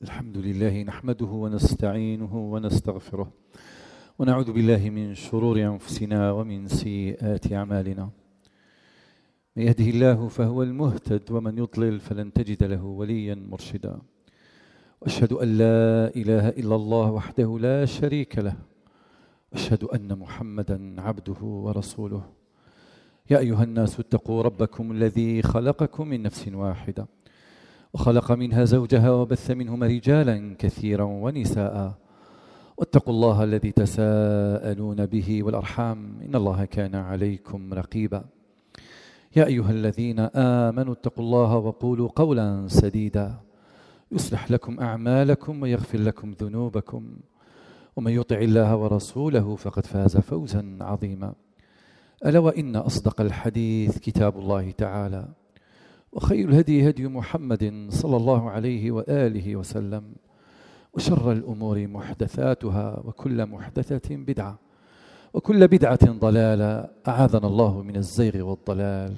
الحمد لله نحمده ونستعينه ونستغفره ونعوذ بالله من شرور أنفسنا ومن سيئات أعمالنا. من يهده الله فهو المهتد ومن يضلل فلن تجد له وليا مرشدا. وأشهد أن لا إله إلا الله وحده لا شريك له، وأشهد أن محمدا عبده ورسوله. يا أيها الناس اتقوا ربكم الذي خلقكم من نفس واحدة وخلق منها زوجها وبث منهما رجالا كثيرا ونساء، واتقوا الله الذي تساءلون به والأرحام إن الله كان عليكم رقيبا. يا أيها الذين آمنوا اتقوا الله وقولوا قولا سديدا يصلح لكم أعمالكم ويغفر لكم ذنوبكم، ومن يطع الله ورسوله فقد فاز فوزا عظيما. ألا وإن أصدق الحديث كتاب الله تعالى، وخير الهدي هدي محمد صلى الله عليه وآله وسلم، وشر الأمور محدثاتها وكل محدثة بدعة وكل بدعة ضلالة، أعاذنا الله من الزيغ والضلال.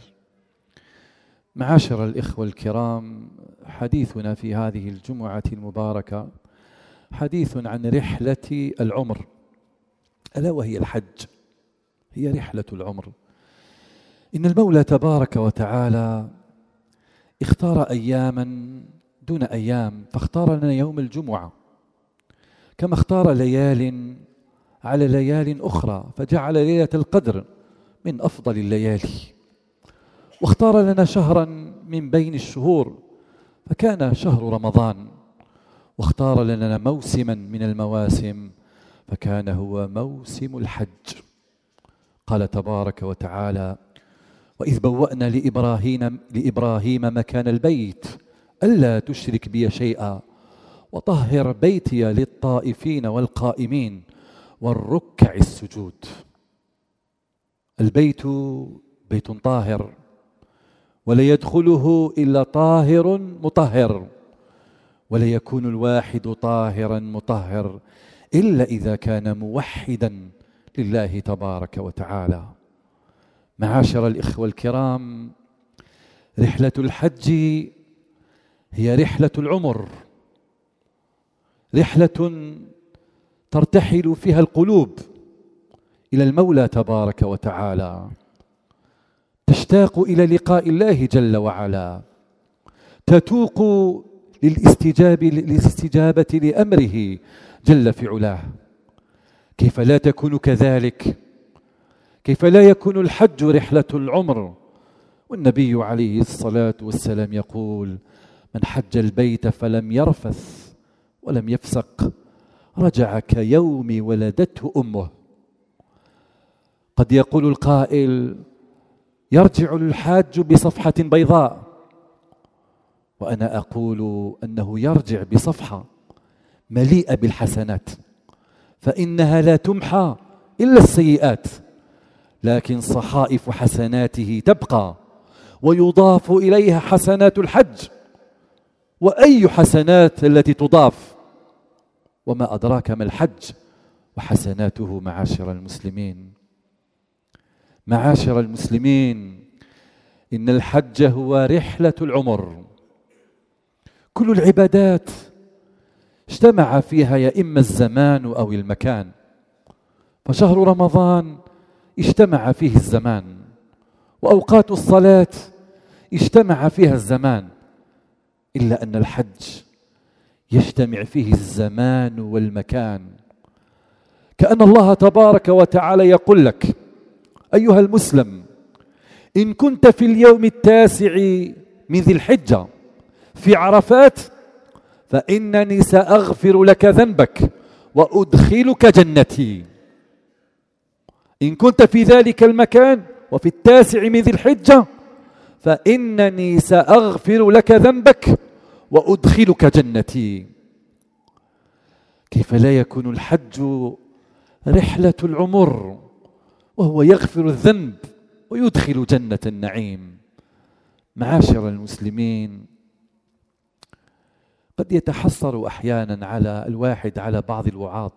معاشر الإخوة الكرام، حديثنا في هذه الجمعة المباركة حديث عن رحلة العمر، ألا وهي الحج، هي رحلة العمر. إن المولى تبارك وتعالى اختار أياما دون أيام، فاختار لنا يوم الجمعة، كما اختار ليال على ليال أخرى، فجعل ليلة القدر من أفضل الليالي، واختار لنا شهرا من بين الشهور فكان شهر رمضان، واختار لنا موسما من المواسم فكان هو موسم الحج. قال تبارك وتعالى: وإذ بوأنا لإبراهيم مكان البيت ألا تشرك بي شيئا وطهر بيتي للطائفين والقائمين والركع السجود. البيت بيت طاهر، ولا يدخله إلا طاهر مطهر، ولا يكون الواحد طاهرا مطهر إلا إذا كان موحدا لله تبارك وتعالى. معاشر الإخوة الكرام، رحلة الحج هي رحلة العمر، رحلة ترتحل فيها القلوب إلى المولى تبارك وتعالى، تشتاق إلى لقاء الله جل وعلا، تتوق للاستجابة لأمره جل في علاه. كيف لا تكون كذلك؟ كيف لا يكون الحج رحلة العمر؟ والنبي عليه الصلاة والسلام يقول: من حج البيت فلم يرفث ولم يفسق رجع كيوم ولدته أمه. قد يقول القائل: يرجع الحاج بصفحة بيضاء، وأنا أقول أنه يرجع بصفحة مليئة بالحسنات، فإنها لا تمحى إلا السيئات، لكن صحائف حسناته تبقى ويضاف إليها حسنات الحج. وأي حسنات التي تضاف؟ وما أدراك ما الحج وحسناته. معاشر المسلمين، معاشر المسلمين، إن الحج هو رحلة العمر. كل العبادات اجتمع فيها يا إما الزمان أو المكان، فشهر رمضان اجتمع فيه الزمان، وأوقات الصلاة اجتمع فيها الزمان، إلا أن الحج يجتمع فيه الزمان والمكان. كأن الله تبارك وتعالى يقول لك: أيها المسلم، إن كنت في اليوم 9 من ذي الحجة في عرفات فإنني سأغفر لك ذنبك وأدخلك جنتي. إن كنت في ذلك المكان وفي 9 من ذي الحجة فإنني سأغفر لك ذنبك وأدخلك جنتي. كيف لا يكون الحج رحلة العمر وهو يغفر الذنب ويدخل جنة النعيم؟ معاشر المسلمين، قد يتحسر أحيانا على الواحد على بعض الوعاظ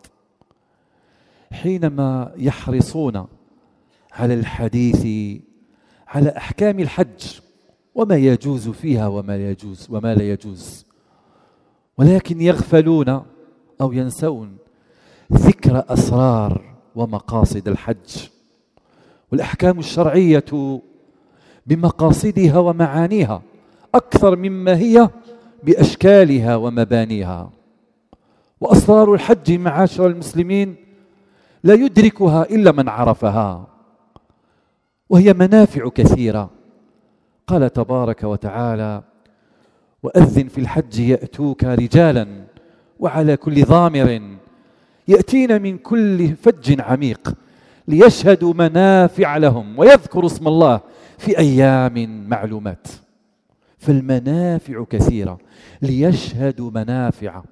حينما يحرصون على الحديث على أحكام الحج وما يجوز فيها وما لا يجوز، ولكن يغفلون أو ينسون ذكر أسرار ومقاصد الحج، والأحكام الشرعية بمقاصدها ومعانيها أكثر مما هي بأشكالها ومبانيها. وأسرار الحج معاشر المسلمين لا يدركها إلا من عرفها، وهي منافع كثيرة. قال تبارك وتعالى: وأذن في الحج يأتوك رجالا وعلى كل ضامر يأتين من كل فج عميق ليشهدوا منافع لهم ويذكروا اسم الله في أيام معلومات. فالمنافع كثيرة، ليشهدوا منافع.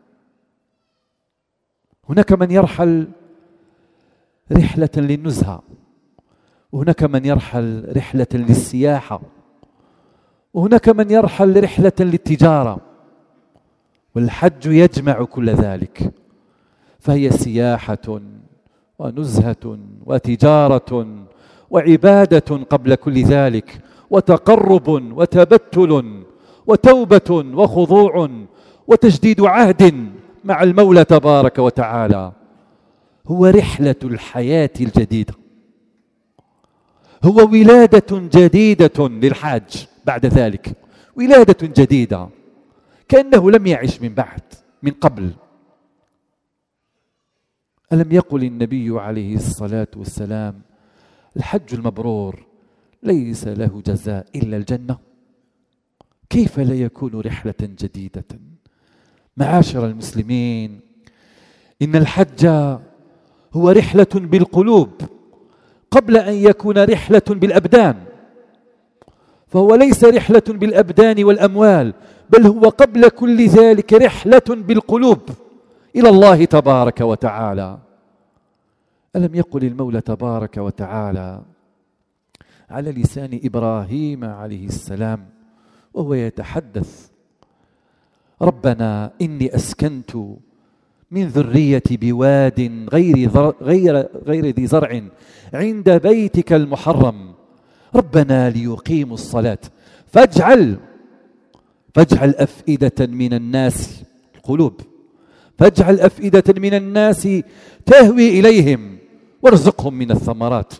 هناك من يرحل رحلة للنزهة، وهناك من يرحل رحلة للسياحة، وهناك من يرحل رحلة للتجارة، والحج يجمع كل ذلك، فهي سياحة ونزهة وتجارة وعبادة قبل كل ذلك، وتقرب وتبتل وتوبة وخضوع وتجديد عهد مع المولى تبارك وتعالى. هو رحلة الحياة الجديدة، هو ولادة جديدة للحاج بعد ذلك، ولادة جديدة كأنه لم يعش من قبل. ألم يقل النبي عليه الصلاة والسلام: الحج المبرور ليس له جزاء إلا الجنة؟ كيف لا يكون رحلة جديدة؟ معاشر المسلمين، إن الحج هو رحلة بالقلوب قبل أن يكون رحلة بالأبدان، فهو ليس رحلة بالأبدان والأموال، بل هو قبل كل ذلك رحلة بالقلوب إلى الله تبارك وتعالى. ألم يقل المولى تبارك وتعالى على لسان إبراهيم عليه السلام وهو يتحدث: ربنا إني أسكنت من ذريتي بواد غير ذي زرع عند بيتك المحرم ربنا ليقيموا الصلاة فاجعل أفئدة من الناس، القلوب، فاجعل أفئدة من الناس تهوي إليهم وارزقهم من الثمرات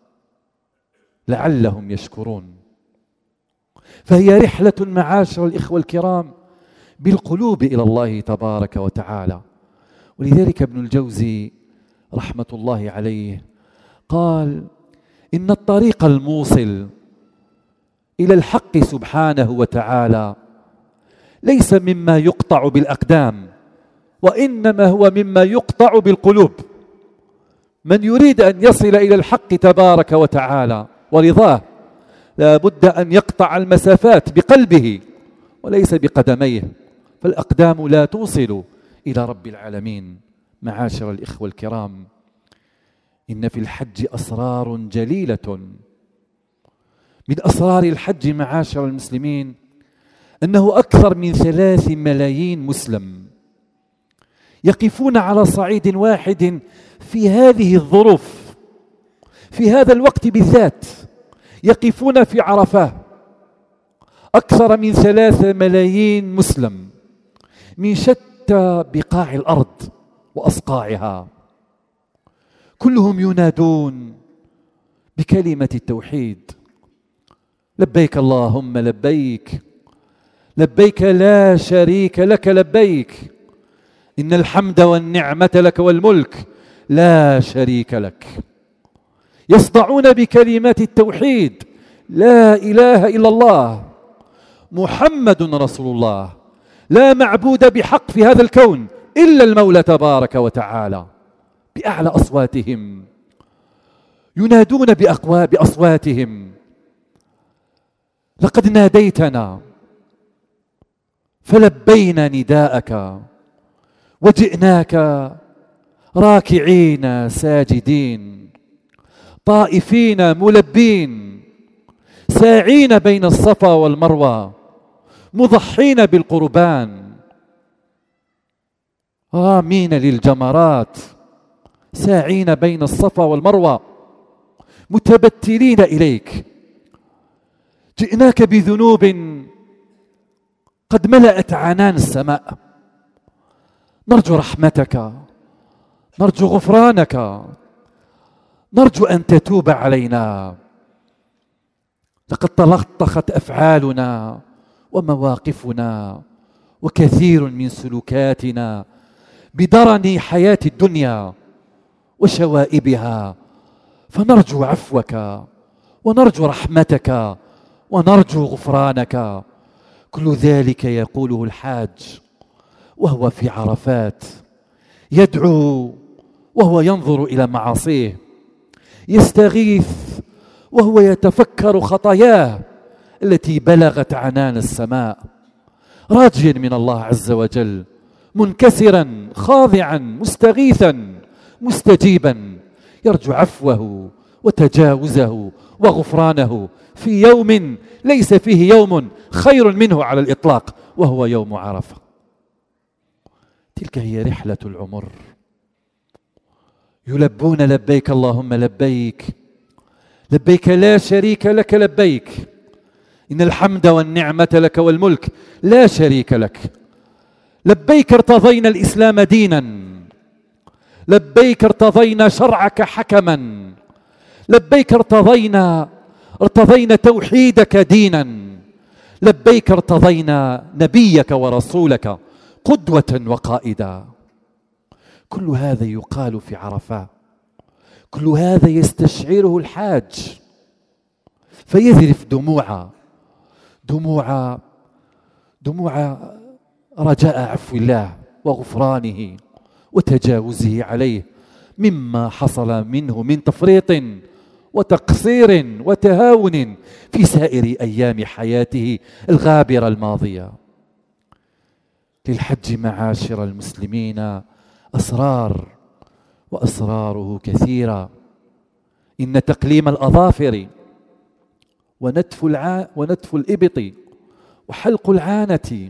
لعلهم يشكرون. فهي رحلة معاشر الإخوة الكرام بالقلوب إلى الله تبارك وتعالى. ولذلك ابن الجوزي رحمة الله عليه قال: إن الطريق الموصل إلى الحق سبحانه وتعالى ليس مما يقطع بالأقدام، وإنما هو مما يقطع بالقلوب. من يريد أن يصل إلى الحق تبارك وتعالى ورضاه لا بد أن يقطع المسافات بقلبه وليس بقدميه، فالأقدام لا توصل إلى رب العالمين. معاشر الإخوة الكرام، إن في الحج أسرار جليلة. من أسرار الحج معاشر المسلمين أنه أكثر من 3 ملايين مسلم يقفون على صعيد واحد في هذه الظروف، في هذا الوقت بالذات، يقفون في عرفة. أكثر من 3 ملايين مسلم من شتى بقاع الأرض وأصقاعها، كلهم ينادون بكلمة التوحيد: لبيك اللهم لبيك، لبيك لا شريك لك لبيك، إن الحمد والنعمة لك والملك لا شريك لك. يصدعون بكلمات التوحيد: لا إله إلا الله محمد رسول الله، لا معبود بحق في هذا الكون إلا المولى تبارك وتعالى. بأعلى أصواتهم ينادون بأصواتهم: لقد ناديتنا فلبينا نداءك وجئناك راكعين ساجدين طائفين ملبين ساعين بين الصفا والمروة مضحين بالقربان رامين للجمرات ساعين بين الصفا والمروة متبتلين إليك. جئناك بذنوب قد ملأت عنان السماء نرجو رحمتك، نرجو غفرانك، نرجو أن تتوب علينا. لقد تلطخت أفعالنا ومواقفنا وكثير من سلوكاتنا بدرن حياة الدنيا وشوائبها، فنرجو عفوك ونرجو رحمتك ونرجو غفرانك. كل ذلك يقوله الحاج وهو في عرفات، يدعو وهو ينظر إلى معاصيه، يستغيث وهو يتفكر خطاياه التي بلغت عنان السماء، راجيا من الله عز وجل، منكسرا خاضعا مستغيثا مستجيبا، يرجو عفوه وتجاوزه وغفرانه في يوم ليس فيه يوم خير منه على الإطلاق، وهو يوم عرفة. تلك هي رحلة العمر. يلبون لبيك اللهم لبيك، لبيك لا شريك لك لبيك، إن الحمد والنعمة لك والملك لا شريك لك. لبيك ارتضينا الإسلام دينا، لبيك ارتضينا شرعك حكما، لبيك ارتضينا توحيدك دينا، لبيك ارتضينا نبيك ورسولك قدوة وقائدا. كل هذا يقال في عرفات، كل هذا يستشعره الحاج فيذرف دموع رجاء عفو الله وغفرانه وتجاوزه عليه مما حصل منه من تفريط وتقصير وتهاون في سائر أيام حياته الغابرة الماضية. للحج معاشر المسلمين أسرار، وأسراره كثيرة. إن تقليم الأظافر ونتف الإبط وحلق العانة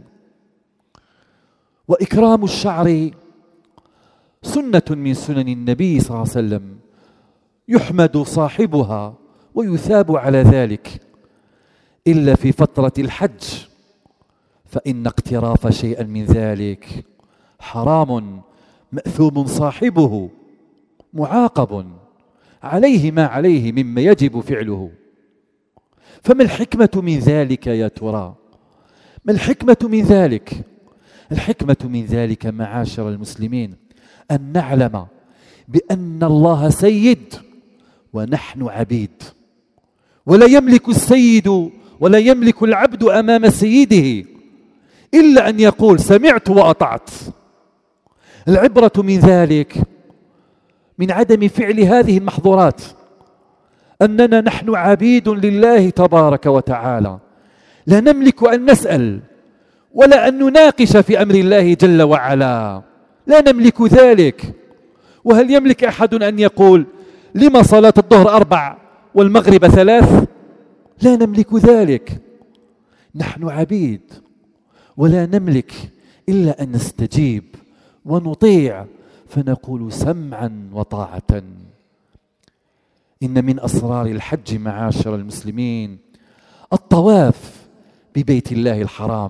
وإكرام الشعر سنة من سنن النبي صلى الله عليه وسلم، يحمد صاحبها ويثاب على ذلك، إلا في فترة الحج، فإن اقتراف شيئا من ذلك حرام مأثوم صاحبه، معاقب عليه ما عليه مما يجب فعله. فما الحكمة من ذلك يا ترى؟ ما الحكمة من ذلك؟ الحكمة من ذلك معاشر المسلمين أن نعلم بأن الله سيد ونحن عبيد، ولا يملك السيد ولا يملك العبد أمام سيده إلا أن يقول سمعت وأطعت. العبرة من ذلك من عدم فعل هذه المحظورات، أننا نحن عبيد لله تبارك وتعالى، لا نملك أن نسأل ولا أن نناقش في أمر الله جل وعلا، لا نملك ذلك. وهل يملك أحد أن يقول لما صلاة الظهر 4 والمغرب 3؟ لا نملك ذلك. نحن عبيد ولا نملك إلا أن نستجيب ونطيع، فنقول سمعا وطاعة. إن من أسرار الحج معاشر المسلمين الطواف ببيت الله الحرام،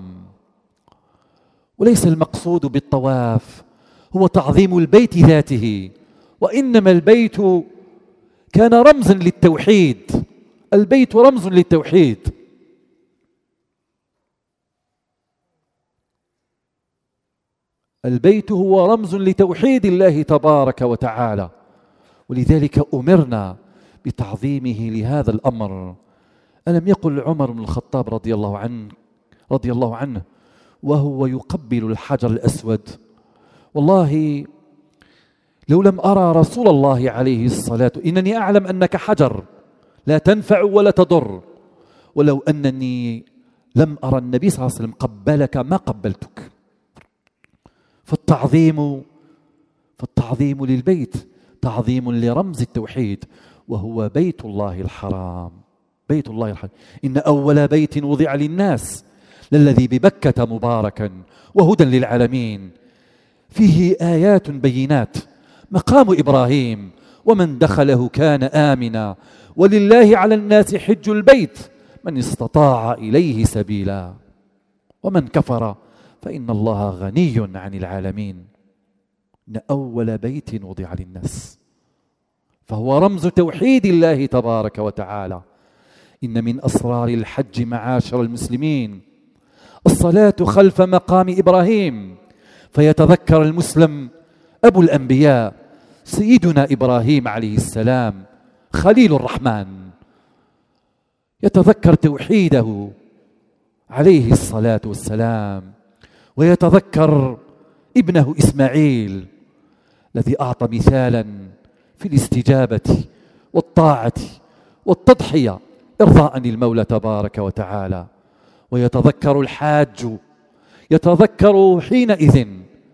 وليس المقصود بالطواف هو تعظيم البيت ذاته، وإنما البيت كان رمزا للتوحيد، البيت رمز للتوحيد. البيت هو رمز لتوحيد الله تبارك وتعالى، ولذلك أمرنا بتعظيمه لهذا الأمر. ألم يقل عمر بن الخطاب رضي الله عنه وهو يقبل الحجر الأسود: والله لو لم أرى رسول الله عليه الصلاة، إنني أعلم أنك حجر لا تنفع ولا تضر، ولو أنني لم أرى النبي صلى الله عليه وسلم قبلك ما قبلتك. فالتعظيم للبيت تعظيم لرمز التوحيد، وهو بيت الله الحرام. بيت الله الحرام، إن أول بيت وضع للناس للذي ببكة مباركا وهدى للعالمين، فيه آيات بينات، مقام إبراهيم ومن دخله كان آمنا، ولله على الناس حج البيت من استطاع إليه سبيلا، ومن كفر فإن الله غني عن العالمين. إن أول بيت وضع للناس، فهو رمز توحيد الله تبارك وتعالى. إن من أسرار الحج معاشر المسلمين الصلاة خلف مقام إبراهيم، فيتذكر المسلم أبو الأنبياء سيدنا إبراهيم عليه السلام خليل الرحمن، يتذكر توحيده عليه الصلاة والسلام، ويتذكر ابنه إسماعيل الذي أعطى مثالا في الاستجابة والطاعة والتضحية إرضاء للمولى تبارك وتعالى. ويتذكر الحاج، يتذكر حينئذ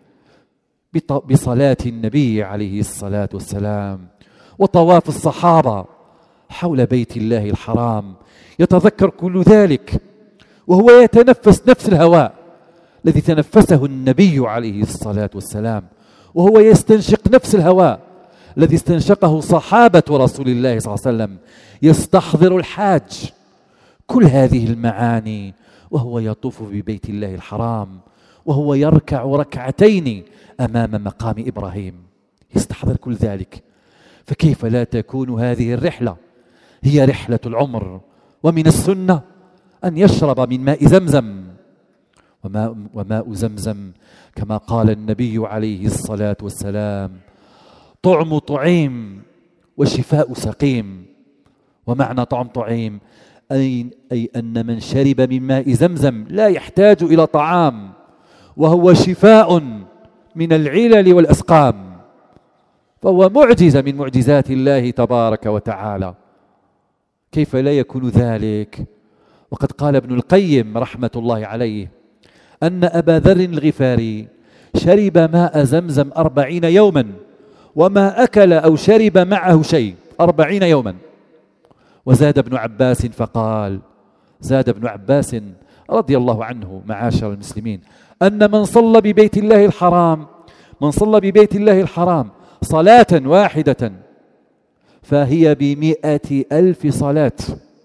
بصلاة النبي عليه الصلاة والسلام وطواف الصحابة حول بيت الله الحرام، يتذكر كل ذلك وهو يتنفس نفس الهواء الذي تنفسه النبي عليه الصلاة والسلام، وهو يستنشق نفس الهواء الذي استنشقه صحابة رسول الله صلى الله عليه وسلم. يستحضر الحاج كل هذه المعاني وهو يطوف ببيت الله الحرام، وهو يركع ركعتين أمام مقام إبراهيم، يستحضر كل ذلك. فكيف لا تكون هذه الرحلة هي رحلة العمر؟ ومن السنة أن يشرب من ماء زمزم، وماء زمزم كما قال النبي عليه الصلاة والسلام طعم طعيم وشفاء سقيم. ومعنى طعم طعيم أي أن من شرب من ماء زمزم لا يحتاج إلى طعام، وهو شفاء من العلل والأسقام، فهو معجزة من معجزات الله تبارك وتعالى. كيف لا يكون ذلك؟ وقد قال ابن القيم رحمة الله عليه أن أبا ذر الغفاري شرب ماء زمزم 40 يوما وما أكل أو شرب معه شيء 40 يوما. وزاد ابن عباس فقال، زاد ابن عباس رضي الله عنه معاشر المسلمين، أن من صلى ببيت الله الحرام، من صلى ببيت الله الحرام صلاة واحدة فهي ب100,000 صلاة،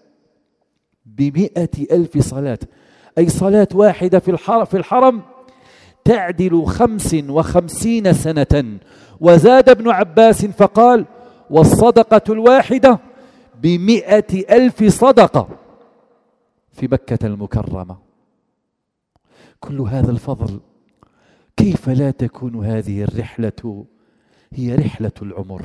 ب100,000 صلاة، أي صلاة واحدة في الحرم تعدل 55 سنة. وزاد ابن عباس فقال والصدقة الواحدة ب100,000 صدقة في مكة المكرمة. كل هذا الفضل، كيف لا تكون هذه الرحلة هي رحلة العمر؟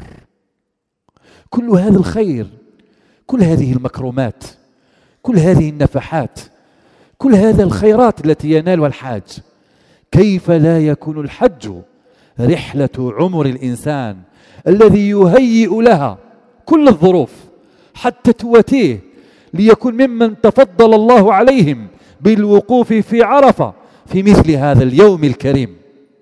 كل هذا الخير، كل هذه المكرمات، كل هذه النفحات، كل هذا الخيرات التي ينالها الحاج، كيف لا يكون الحج رحلة عمر الإنسان الذي يهيئ لها كل الظروف حتى تواتيه ليكون ممن تفضل الله عليهم بالوقوف في عرفة في مثل هذا اليوم الكريم.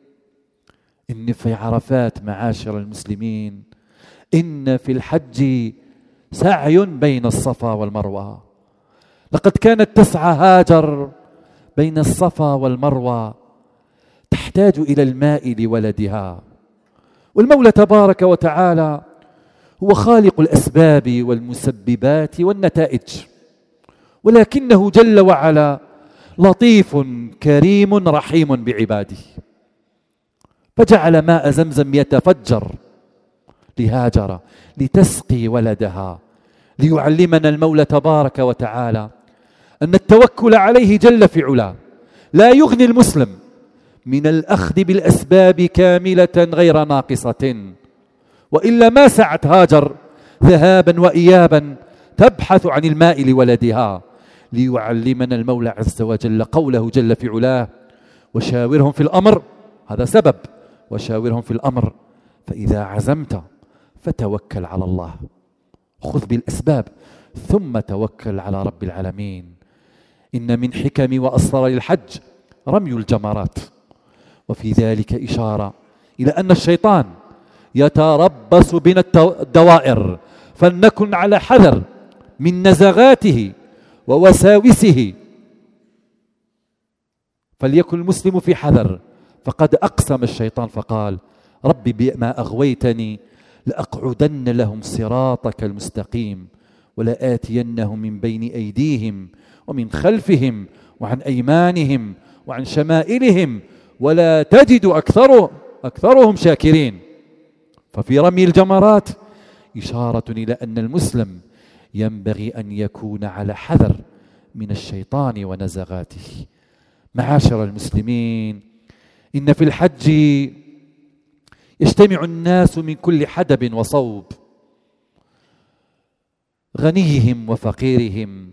إن في عرفات معاشر المسلمين إن في الحج سعي بين الصفا والمروة. لقد كانت تسعى هاجر بين الصفا والمروة تحتاج إلى الماء لولدها، والمولى تبارك وتعالى هو خالق الأسباب والمسببات والنتائج، ولكنه جل وعلا لطيف كريم رحيم بعباده، فجعل ماء زمزم يتفجر لهاجر لتسقي ولدها، ليعلمنا المولى تبارك وتعالى أن التوكل عليه جل في علاه لا يغني المسلم من الأخذ بالأسباب كاملة غير ناقصة، وإلا ما سعت هاجر ذهابا وإيابا تبحث عن الماء لولدها. ليعلمنا المولى عز وجل قوله جل في علاه وشاورهم في الأمر، هذا سبب، وشاورهم في الأمر فإذا عزمت فتوكل على الله، خذ بالأسباب ثم توكل على رب العالمين. إن من حكم وأسرار الحج رمي الجمرات، وفي ذلك إشارة إلى أن الشيطان يتربص بنا الدوائر، فلنكن على حذر من نزغاته ووساوسه، فليكن المسلم في حذر. فقد أقسم الشيطان فقال ربي بما أغويتني لأقعدن لهم صراطك المستقيم ولآتينهم من بين أيديهم ومن خلفهم وعن أيمانهم وعن شمائلهم ولا تجد أكثرهم شاكرين. ففي رمي الجمرات إشارة إلى أن المسلم ينبغي أن يكون على حذر من الشيطان ونزغاته. معاشر المسلمين، إن في الحج يجتمع الناس من كل حدب وصوب، غنيهم وفقيرهم،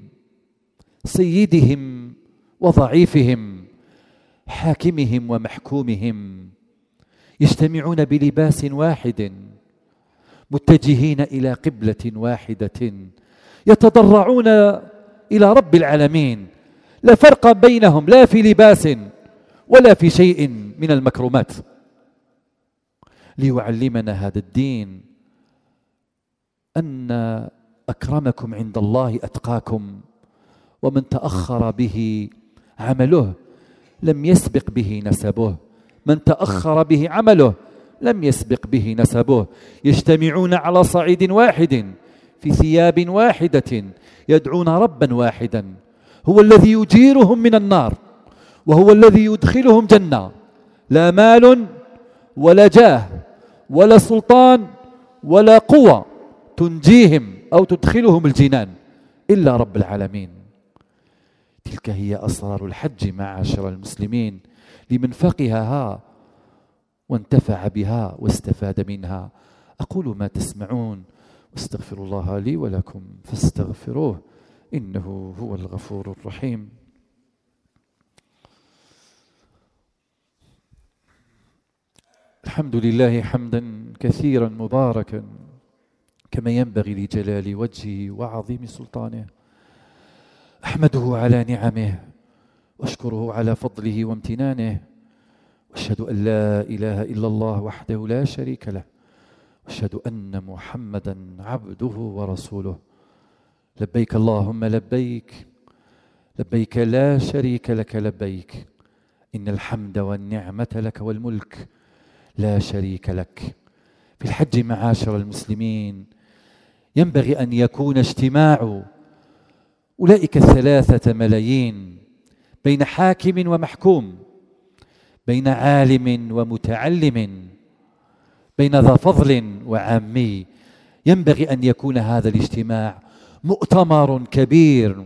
سيدهم وضعيفهم، حاكمهم ومحكومهم، يجتمعون بلباس واحد، متجهين إلى قبلة واحدة، يتضرعون إلى رب العالمين، لا فرق بينهم لا في لباس ولا في شيء من المكرمات. ليعلمنا هذا الدين أن أكرمكم عند الله أتقاكم، ومن تأخر به عمله لم يسبق به نسبه، من تأخر به عمله لم يسبق به نسبه. يجتمعون على صعيد واحد في ثياب واحدة، يدعون ربا واحدا هو الذي يجيرهم من النار، وهو الذي يدخلهم جنة، لا مال ولا جاه ولا سلطان ولا قوة تنجيهم أو تدخلهم الجنان إلا رب العالمين. تلك هي أسرار الحج معاشر المسلمين، لمن فقهها وانتفع بها واستفاد منها. أقول ما تسمعون واستغفر الله لي ولكم فاستغفروه إنه هو الغفور الرحيم. الحمد لله حمدا كثيرا مباركا كما ينبغي لجلال وجهه وعظيم سلطانه. أحمده على نعمه وأشكره على فضله وامتنانه، وأشهد أن لا إله إلا الله وحده لا شريك له، وأشهد أن محمدا عبده ورسوله. لبيك اللهم لبيك، لبيك لا شريك لك لبيك، إن الحمد والنعمة لك والملك لا شريك لك. في الحج معاشر المسلمين ينبغي أن يكون اجتماع أولئك 3 ملايين بين حاكم ومحكوم، بين عالم ومتعلم، بين ذا فضل وعامي. ينبغي أن يكون هذا الاجتماع مؤتمر كبير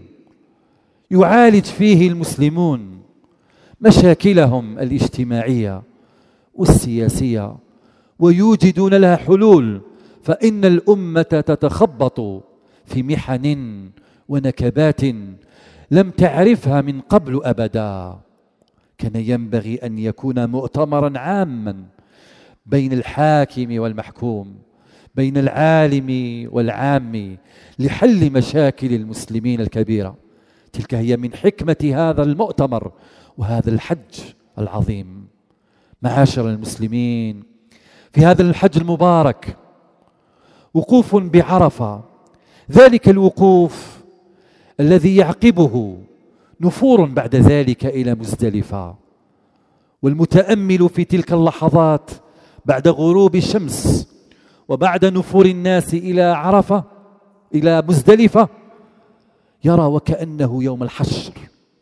يعالج فيه المسلمون مشاكلهم الاجتماعية والسياسية ويوجدون لها حلول، فإن الأمة تتخبط في محن ونكبات لم تعرفها من قبل أبدا. كان ينبغي أن يكون مؤتمرا عاما بين الحاكم والمحكوم، بين العالم والعام، لحل مشاكل المسلمين الكبيرة. تلك هي من حكمة هذا المؤتمر وهذا الحج العظيم. معاشر المسلمين، في هذا الحج المبارك وقوف بعرفة، ذلك الوقوف الذي يعقبه نفور بعد ذلك إلى مزدلفة، والمتأمل في تلك اللحظات بعد غروب الشمس وبعد نفور الناس إلى عرفة إلى مزدلفة يرى وكأنه يوم الحشر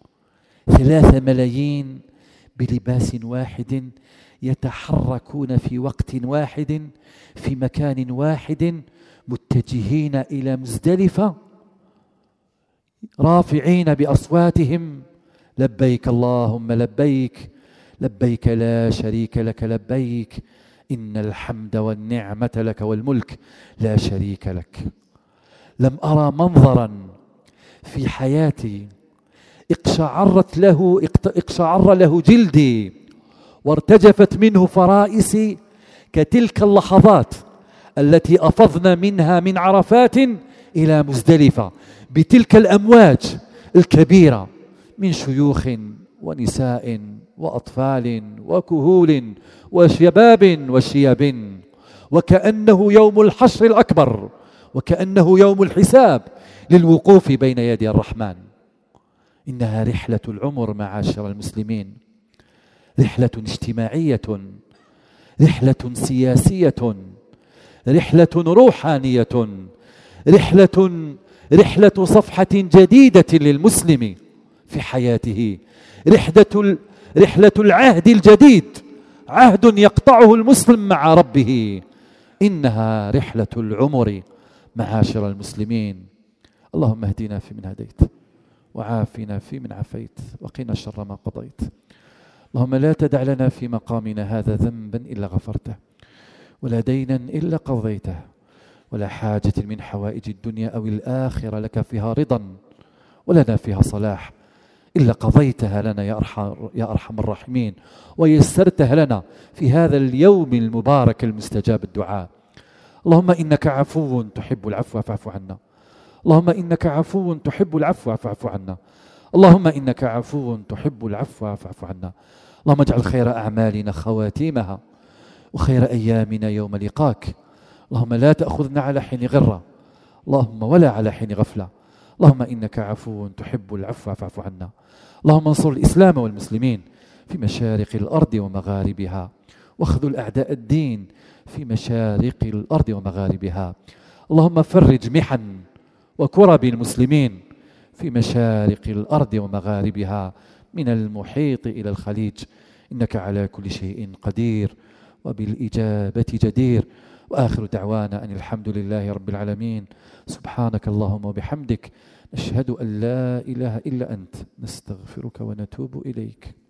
3 ملايين بلباس واحد يتحركون في وقت واحد في مكان واحد، متجهين إلى مزدلفة رافعين بأصواتهم: لبيك اللهم لبيك، لبيك لا شريك لك لبيك، إن الحمد والنعمة لك والملك لا شريك لك. لم أرى منظرا في حياتي اقشعر له جلدي وارتجفت منه فرائسي كتلك اللحظات التي أفضنا منها من عرفات إلى مزدلفة، بتلك الأمواج الكبيرة من شيوخ ونساء وأطفال وكهول وشباب وشياب، وكأنه يوم الحشر الأكبر، وكأنه يوم الحساب للوقوف بين يدي الرحمن. إنها رحلة العمر معاشر المسلمين، رحلة اجتماعية، رحلة سياسية، رحلة روحانية، رحلة صفحة جديدة للمسلم في حياته، رحلة العهد الجديد عهد يقطعه المسلم مع ربه، إنها رحلة العمر معاشر المسلمين. اللهم اهدنا فيمن هديت، وعافنا فيمن عافيت، وقنا شر ما قضيت. اللهم لا تدع لنا في مقامنا هذا ذنبا إلا غفرته، ولا دينا إلا قضيته، ولا حاجة من حوائج الدنيا أو الآخرة لك فيها رضا ولنا فيها صلاح إلا قضيتها لنا يا أرحم الراحمين، ويسرتها لنا في هذا اليوم المبارك المستجاب الدعاء. اللهم إنك عفو تحب العفو فاعف عنا. اللهم إنك عفو تحب العفو فاعف عنا. اللهم إنك عفو تحب العفو فاعف عنا. اللهم اجعل خير أعمالنا خواتيمها، وخير أيامنا يوم لقاك. اللهم لا تأخذنا على حين غرة، اللهم ولا على حين غفلة. اللهم إنك عفو تحب العفو فاعف عنا. اللهم انصر الإسلام والمسلمين في مشارق الأرض ومغاربها، واخذل أعداء الدين في مشارق الأرض ومغاربها. اللهم فرج محن وكرب المسلمين في مشارق الأرض ومغاربها، من المحيط إلى الخليج، إنك على كل شيء قدير وبالإجابة جدير. وآخر دعوانا أن الحمد لله رب العالمين. سبحانك اللهم وبحمدك، نشهد أن لا إله إلا أنت، نستغفرك ونتوب إليك.